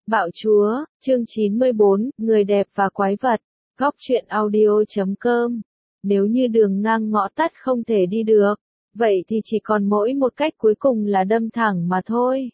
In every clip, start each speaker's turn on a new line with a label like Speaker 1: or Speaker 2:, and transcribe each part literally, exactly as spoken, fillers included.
Speaker 1: Bạo chúa, chương chín mươi bốn, người đẹp và quái vật, góc truyện audio chấm com. Nếu như đường ngang ngõ tắt không thể đi được, vậy thì chỉ còn mỗi một cách cuối cùng là đâm thẳng mà thôi.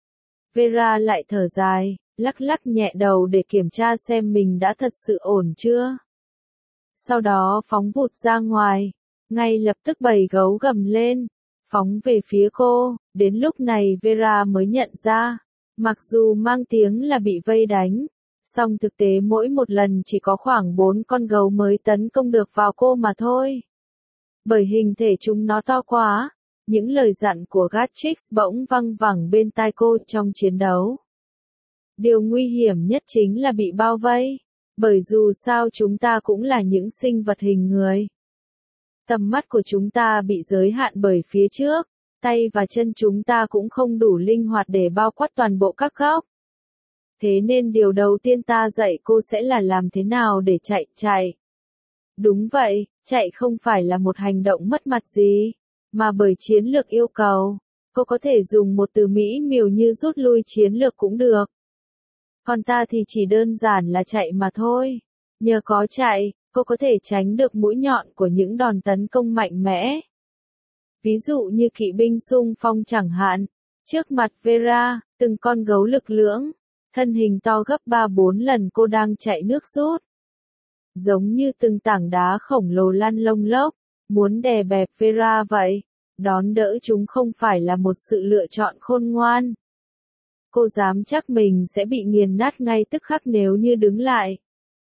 Speaker 1: Vera lại thở dài, lắc lắc nhẹ đầu để kiểm tra xem mình đã thật sự ổn chưa. Sau đó phóng vụt ra ngoài, ngay lập tức bầy gấu gầm lên, phóng về phía cô. Đến lúc này Vera mới nhận ra, mặc dù mang tiếng là bị vây đánh, song thực tế mỗi một lần chỉ có khoảng bốn con gấu mới tấn công được vào cô mà thôi. Bởi hình thể chúng nó to quá, những lời dặn của Gatrix bỗng văng vẳng bên tai cô trong chiến đấu. Điều nguy hiểm nhất chính là bị bao vây, bởi dù sao chúng ta cũng là những sinh vật hình người. Tầm mắt của chúng ta bị giới hạn bởi phía trước, tay và chân chúng ta cũng không đủ linh hoạt để bao quát toàn bộ các góc. Thế nên điều đầu tiên ta dạy cô sẽ là làm thế nào để chạy, chạy. Đúng vậy, chạy không phải là một hành động mất mặt gì, mà bởi chiến lược yêu cầu, cô có thể dùng một từ mỹ miều như rút lui chiến lược cũng được. Còn ta thì chỉ đơn giản là chạy mà thôi. Nhờ có chạy, cô có thể tránh được mũi nhọn của những đòn tấn công mạnh mẽ. Ví dụ như kỵ binh xung phong chẳng hạn, trước mặt Vera, từng con gấu lực lưỡng, thân hình to gấp ba bốn lần cô đang chạy nước rút. Giống như từng tảng đá khổng lồ lăn lông lốc, muốn đè bẹp Vera vậy, đón đỡ chúng không phải là một sự lựa chọn khôn ngoan. Cô dám chắc mình sẽ bị nghiền nát ngay tức khắc nếu như đứng lại.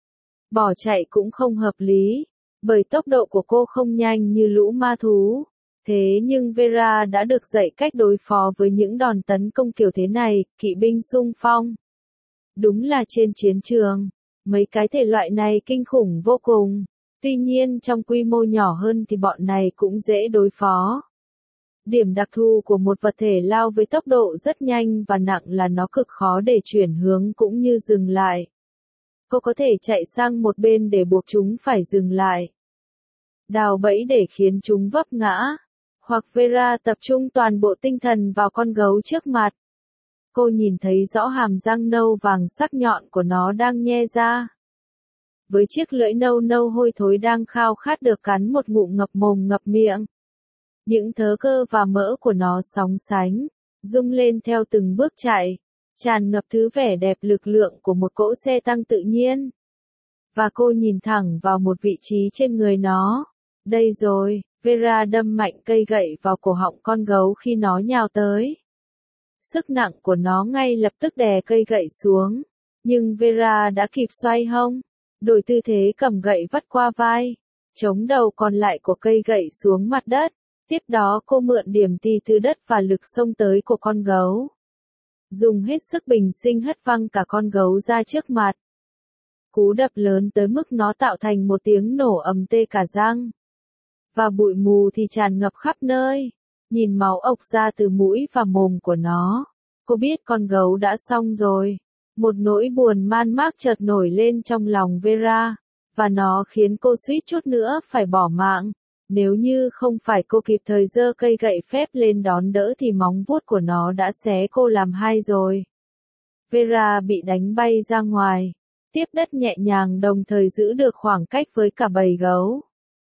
Speaker 1: Bỏ chạy cũng không hợp lý, bởi tốc độ của cô không nhanh như lũ ma thú. Thế nhưng Vera đã được dạy cách đối phó với những đòn tấn công kiểu thế này, kỵ binh xung phong. Đúng là trên chiến trường, mấy cái thể loại này kinh khủng vô cùng. Tuy nhiên trong quy mô nhỏ hơn thì bọn này cũng dễ đối phó. Điểm đặc thù của một vật thể lao với tốc độ rất nhanh và nặng là nó cực khó để chuyển hướng cũng như dừng lại. Cô có thể chạy sang một bên để buộc chúng phải dừng lại, đào bẫy để khiến chúng vấp ngã, hoặc Vera tập trung toàn bộ tinh thần vào con gấu trước mặt. Cô nhìn thấy rõ hàm răng nâu vàng sắc nhọn của nó đang nhe ra. Với chiếc lưỡi nâu nâu hôi thối đang khao khát được cắn một ngụm ngập mồm ngập miệng. Những thớ cơ và mỡ của nó sóng sánh, rung lên theo từng bước chạy, tràn ngập thứ vẻ đẹp lực lượng của một cỗ xe tăng tự nhiên. Và cô nhìn thẳng vào một vị trí trên người nó. Đây rồi, Vera đâm mạnh cây gậy vào cổ họng con gấu khi nó nhào tới. Sức nặng của nó ngay lập tức đè cây gậy xuống, nhưng Vera đã kịp xoay hông, đổi tư thế cầm gậy vắt qua vai, chống đầu còn lại của cây gậy xuống mặt đất. Tiếp đó cô mượn điểm tì từ đất và lực xông tới của con gấu. Dùng hết sức bình sinh hất văng cả con gấu ra trước mặt. Cú đập lớn tới mức nó tạo thành một tiếng nổ ầm tê cả răng. Và bụi mù thì tràn ngập khắp nơi. Nhìn máu ộc ra từ mũi và mồm của nó, cô biết con gấu đã xong rồi. Một nỗi buồn man mác chợt nổi lên trong lòng Vera, và nó khiến cô suýt chút nữa phải bỏ mạng. Nếu như không phải cô kịp thời giơ cây gậy phép lên đón đỡ thì móng vuốt của nó đã xé cô làm hai rồi. Vera bị đánh bay ra ngoài, tiếp đất nhẹ nhàng đồng thời giữ được khoảng cách với cả bầy gấu.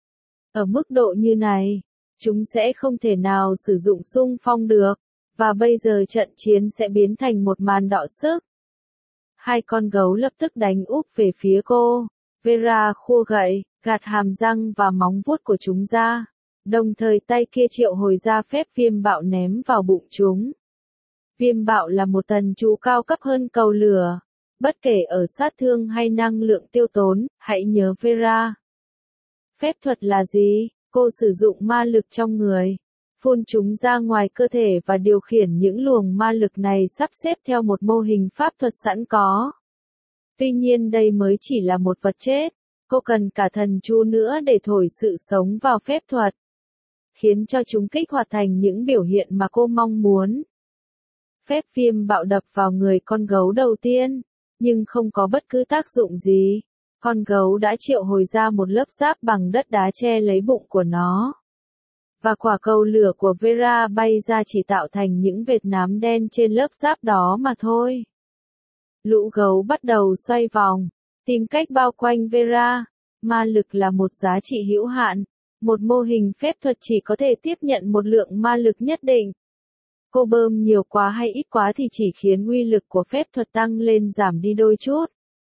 Speaker 1: Ở mức độ như này, chúng sẽ không thể nào sử dụng xung phong được, và bây giờ trận chiến sẽ biến thành một màn đọ sức. Hai con gấu lập tức đánh úp về phía cô. Vera khua gậy, gạt hàm răng và móng vuốt của chúng ra, đồng thời tay kia triệu hồi ra phép viêm bạo ném vào bụng chúng. Viêm bạo là một thần chú cao cấp hơn cầu lửa, bất kể ở sát thương hay năng lượng tiêu tốn, hãy nhớ Vera. Phép thuật là gì? Cô sử dụng ma lực trong người, phun chúng ra ngoài cơ thể và điều khiển những luồng ma lực này sắp xếp theo một mô hình pháp thuật sẵn có. Tuy nhiên đây mới chỉ là một vật chết, cô cần cả thần chú nữa để thổi sự sống vào phép thuật, khiến cho chúng kích hoạt thành những biểu hiện mà cô mong muốn. Phép viêm bạo đập vào người con gấu đầu tiên, nhưng không có bất cứ tác dụng gì. Con gấu đã triệu hồi ra một lớp giáp bằng đất đá che lấy bụng của nó. Và quả cầu lửa của Vera bay ra chỉ tạo thành những vệt nám đen trên lớp giáp đó mà thôi. Lũ gấu bắt đầu xoay vòng, tìm cách bao quanh Vera. Ma lực là một giá trị hữu hạn. Một mô hình phép thuật chỉ có thể tiếp nhận một lượng ma lực nhất định. Cô bơm nhiều quá hay ít quá thì chỉ khiến uy lực của phép thuật tăng lên giảm đi đôi chút.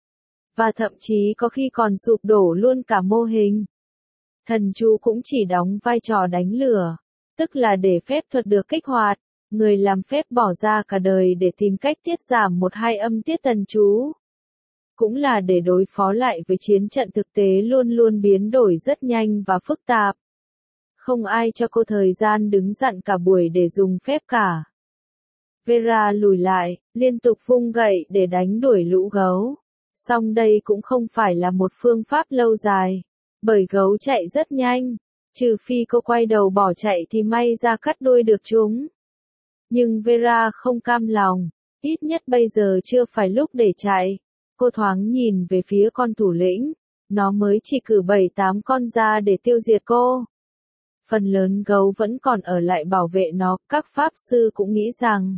Speaker 1: Và thậm chí có khi còn sụp đổ luôn cả mô hình. Thần chú cũng chỉ đóng vai trò đánh lửa, tức là để phép thuật được kích hoạt, người làm phép bỏ ra cả đời để tìm cách tiết giảm một hai âm tiết thần chú. Cũng là để đối phó lại với chiến trận thực tế luôn luôn biến đổi rất nhanh và phức tạp. Không ai cho cô thời gian đứng dặn cả buổi để dùng phép cả. Vera lùi lại, liên tục vung gậy để đánh đuổi lũ gấu. Song đây cũng không phải là một phương pháp lâu dài, bởi gấu chạy rất nhanh, trừ phi cô quay đầu bỏ chạy thì may ra cắt đuôi được chúng. Nhưng Vera không cam lòng, ít nhất bây giờ chưa phải lúc để chạy. Cô thoáng nhìn về phía con thủ lĩnh, nó mới chỉ cử bảy tám con ra để tiêu diệt cô. Phần lớn gấu vẫn còn ở lại bảo vệ nó, các pháp sư cũng nghĩ rằng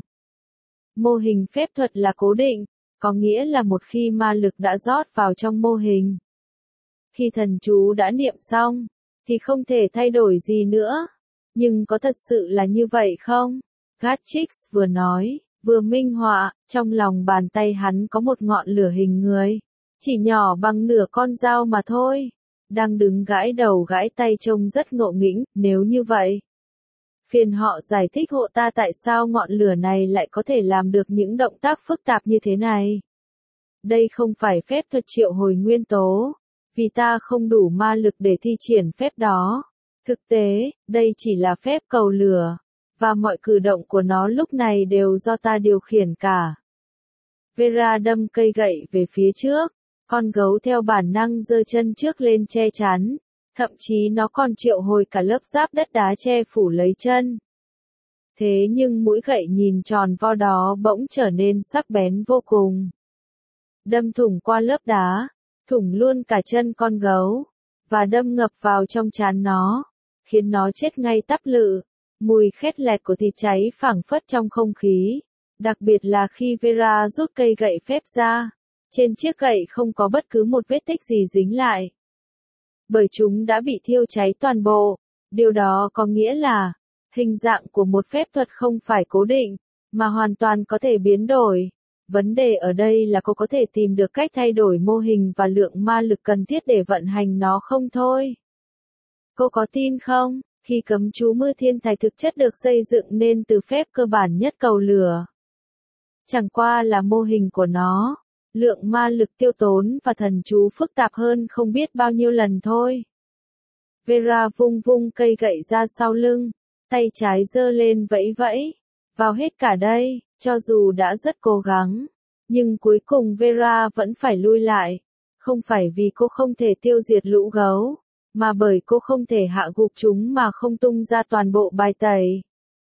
Speaker 1: mô hình phép thuật là cố định, có nghĩa là một khi ma lực đã rót vào trong mô hình, khi thần chú đã niệm xong, thì không thể thay đổi gì nữa. Nhưng có thật sự là như vậy không? Gatchix vừa nói, vừa minh họa, trong lòng bàn tay hắn có một ngọn lửa hình người, chỉ nhỏ bằng nửa con dao mà thôi, đang đứng gãi đầu gãi tay trông rất ngộ nghĩnh. Nếu như vậy, phiền họ giải thích hộ ta tại sao ngọn lửa này lại có thể làm được những động tác phức tạp như thế này. Đây không phải phép thuật triệu hồi nguyên tố, vì ta không đủ ma lực để thi triển phép đó. Thực tế, đây chỉ là phép cầu lửa, và mọi cử động của nó lúc này đều do ta điều khiển cả. Vera đâm cây gậy về phía trước, con gấu theo bản năng giơ chân trước lên che chắn, thậm chí nó còn triệu hồi cả lớp giáp đất đá che phủ lấy chân. Thế nhưng mũi gậy nhìn tròn vo đó bỗng trở nên sắc bén vô cùng. Đâm thủng qua lớp đá, thủng luôn cả chân con gấu, và đâm ngập vào trong trán nó, khiến nó chết ngay tắp lự. Mùi khét lẹt của thịt cháy phảng phất trong không khí, đặc biệt là khi Vera rút cây gậy phép ra. Trên chiếc gậy không có bất cứ một vết tích gì dính lại, bởi chúng đã bị thiêu cháy toàn bộ. Điều đó có nghĩa là, hình dạng của một phép thuật không phải cố định, mà hoàn toàn có thể biến đổi. Vấn đề ở đây là cô có thể tìm được cách thay đổi mô hình và lượng ma lực cần thiết để vận hành nó không thôi. Cô có tin không, khi cấm chú mưa thiên thạch thực chất được xây dựng nên từ phép cơ bản nhất cầu lửa. Chẳng qua là mô hình của nó, lượng ma lực tiêu tốn và thần chú phức tạp hơn không biết bao nhiêu lần thôi. Vera vung vung cây gậy ra sau lưng, tay trái giơ lên vẫy vẫy, vào hết cả đây. Cho dù đã rất cố gắng, nhưng cuối cùng Vera vẫn phải lui lại, không phải vì cô không thể tiêu diệt lũ gấu, mà bởi cô không thể hạ gục chúng mà không tung ra toàn bộ bài tẩy.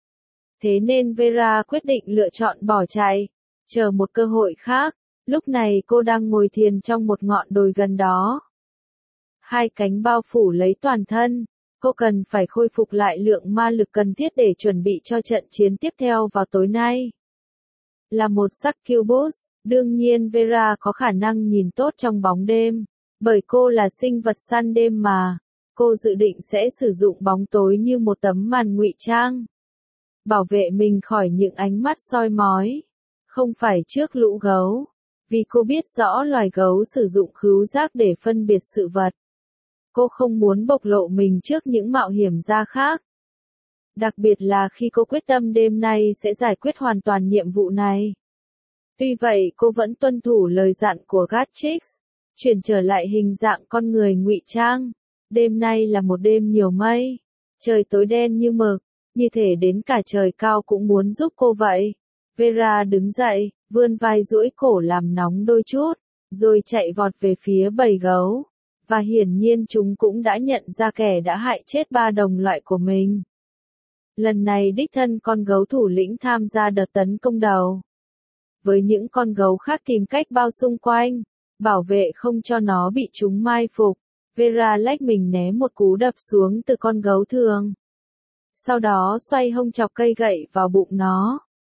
Speaker 1: Thế nên Vera quyết định lựa chọn bỏ chạy, chờ một cơ hội khác. Lúc này cô đang ngồi thiền trong một ngọn đồi gần đó. Hai cánh bao phủ lấy toàn thân, cô cần phải khôi phục lại lượng ma lực cần thiết để chuẩn bị cho trận chiến tiếp theo vào tối nay. Là một succubus, đương nhiên Vera có khả năng nhìn tốt trong bóng đêm, bởi cô là sinh vật săn đêm mà. Cô dự định sẽ sử dụng bóng tối như một tấm màn ngụy trang, bảo vệ mình khỏi những ánh mắt soi mói, không phải trước lũ gấu, vì cô biết rõ loài gấu sử dụng khứu giác để phân biệt sự vật. Cô không muốn bộc lộ mình trước những mạo hiểm gia khác. Đặc biệt là khi cô quyết tâm đêm nay sẽ giải quyết hoàn toàn nhiệm vụ này. Tuy vậy cô vẫn tuân thủ lời dặn của Gatchix, chuyển trở lại hình dạng con người ngụy trang. Đêm nay là một đêm nhiều mây, trời tối đen như mực, như thể đến cả trời cao cũng muốn giúp cô vậy. Vera đứng dậy, vươn vai duỗi cổ làm nóng đôi chút, rồi chạy vọt về phía bầy gấu. Và hiển nhiên chúng cũng đã nhận ra kẻ đã hại chết ba đồng loại của mình. Lần này đích thân con gấu thủ lĩnh tham gia đợt tấn công đầu. Với những con gấu khác tìm cách bao xung quanh, bảo vệ không cho nó bị chúng mai phục. Vera lách mình né một cú đập xuống từ con gấu thường. Sau đó xoay hông chọc cây gậy vào bụng nó.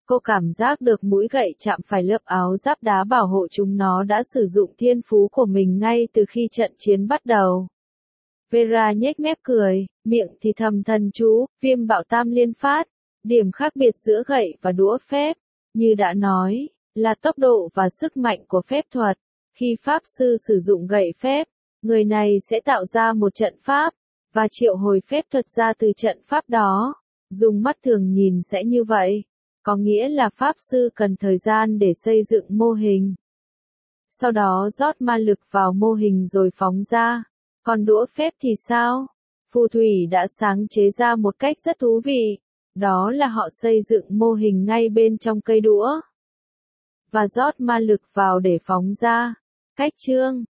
Speaker 1: Cô cảm giác được mũi gậy chạm phải lớp áo giáp đá bảo hộ chúng nó đã sử dụng thiên phú của mình ngay từ khi trận chiến bắt đầu. Vera nhếch mép cười, miệng thì thầm thần chú, viêm bạo tam liên phát. Điểm khác biệt giữa gậy và đũa phép, như đã nói, là tốc độ và sức mạnh của phép thuật. Khi pháp sư sử dụng gậy phép, người này sẽ tạo ra một trận pháp, và triệu hồi phép thuật ra từ trận pháp đó. Dùng mắt thường nhìn sẽ như vậy, có nghĩa là pháp sư cần thời gian để xây dựng mô hình. Sau đó rót ma lực vào mô hình rồi phóng ra. Còn đũa phép thì sao? Phù thủy đã sáng chế ra một cách rất thú vị. Đó là họ xây dựng mô hình ngay bên trong cây đũa. Và rót ma lực vào để phóng ra. Cách chương